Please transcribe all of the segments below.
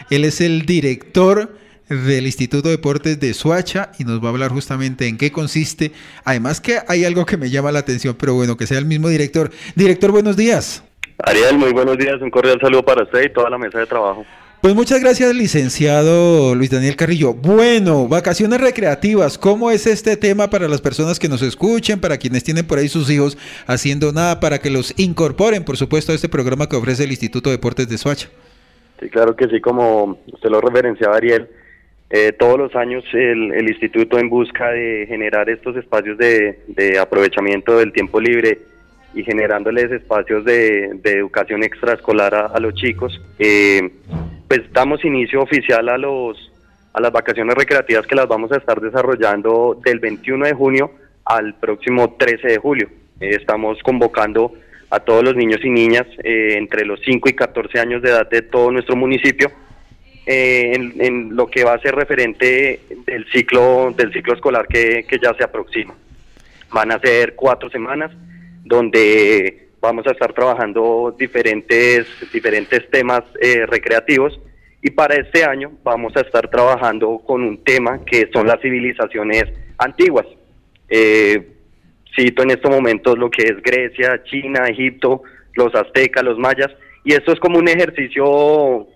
Él es el director del Instituto de Deportes de Soacha y nos va a hablar justamente en qué consiste. Además que hay algo que me llama la atención, pero bueno, que sea el mismo director. Director, buenos días. Ariel, muy buenos días, un cordial saludo para usted y toda la mesa de trabajo. Pues muchas gracias, licenciado Luis Daniel Carrillo. Bueno, vacaciones recreativas, ¿cómo es este tema para las personas que nos escuchen, para quienes tienen por ahí sus hijos haciendo nada, para que los incorporen, por supuesto, a este programa que ofrece el Instituto de Deportes de Soacha? Sí, claro que sí, como usted lo referenciaba, Ariel, todos los años el instituto, en busca de generar estos espacios de aprovechamiento del tiempo libre y generándoles espacios de educación extraescolar a los chicos, pues damos inicio oficial a las vacaciones recreativas, que las vamos a estar desarrollando del 21 de junio al próximo 13 de julio. Estamos convocando a todos los niños y niñas entre los 5 y 14 años de edad de todo nuestro municipio, en lo que va a ser referente del ciclo escolar que ya se aproxima. Van a ser 4 semanas donde vamos a estar trabajando diferentes temas recreativos, y para este año vamos a estar trabajando con un tema que son las civilizaciones antiguas. Cito en estos momentos lo que es Grecia, China, Egipto, los aztecas, los mayas, y esto es como un ejercicio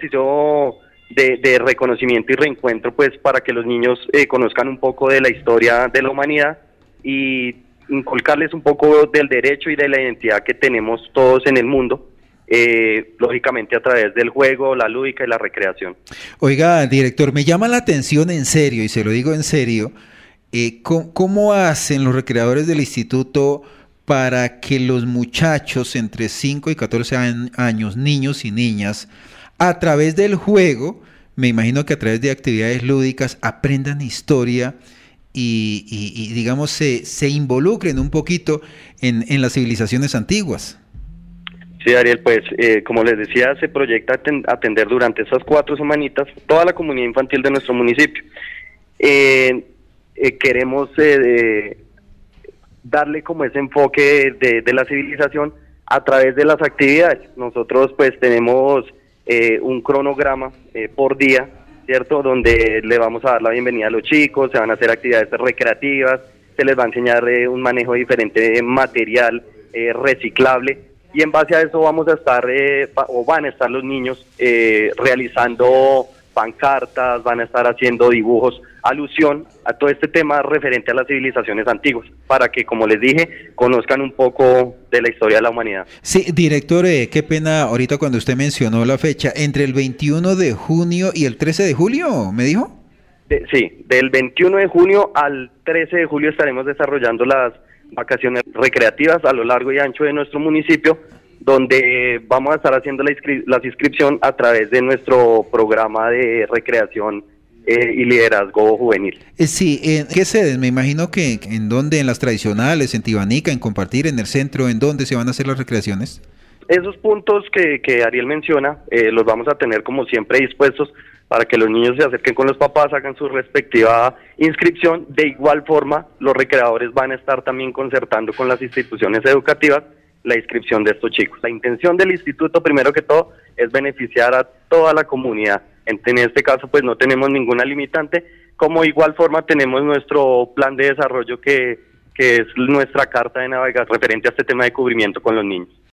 de reconocimiento y reencuentro, pues para que los niños conozcan un poco de la historia de la humanidad y inculcarles un poco del derecho y de la identidad que tenemos todos en el mundo, lógicamente a través del juego, la lúdica y la recreación. Oiga, director, me llama la atención en serio, y se lo digo en serio, ¿cómo hacen los recreadores del instituto para que los muchachos entre 5 y 14 años, niños y niñas, a través del juego, me imagino que a través de actividades lúdicas, aprendan historia y digamos, se involucren un poquito en las civilizaciones antiguas? Sí, Ariel, pues como les decía, se proyecta atender durante esas 4 semanitas toda la comunidad infantil de nuestro municipio. Queremos darle como ese enfoque de la civilización a través de las actividades. Nosotros pues tenemos un cronograma por día, ¿cierto?, donde le vamos a dar la bienvenida a los chicos, se van a hacer actividades recreativas, se les va a enseñar un manejo diferente de material reciclable, y en base a eso vamos a estar, van a estar los niños realizando pancartas, van a estar haciendo dibujos, alusión a todo este tema referente a las civilizaciones antiguas, para que, como les dije, conozcan un poco de la historia de la humanidad. Sí, director, qué pena ahorita cuando usted mencionó la fecha, entre el 21 de junio y el 13 de julio, ¿me dijo? Sí, del 21 de junio al 13 de julio estaremos desarrollando las vacaciones recreativas a lo largo y ancho de nuestro municipio, donde vamos a estar haciendo la inscripción a través de nuestro programa de recreación y liderazgo juvenil. Sí, ¿en qué sedes? Me imagino que en dónde, en las tradicionales, en Tibanica, en Compartir, en el centro, ¿en dónde se van a hacer las recreaciones? Esos puntos que Ariel menciona, los vamos a tener como siempre dispuestos para que los niños se acerquen con los papás, hagan su respectiva inscripción. De igual forma, los recreadores van a estar también concertando con las instituciones educativas la inscripción de estos chicos. La intención del instituto, primero que todo, es beneficiar a toda la comunidad. En este caso, pues no tenemos ninguna limitante. Como igual forma tenemos nuestro plan de desarrollo que es nuestra carta de navegación referente a este tema de cubrimiento con los niños.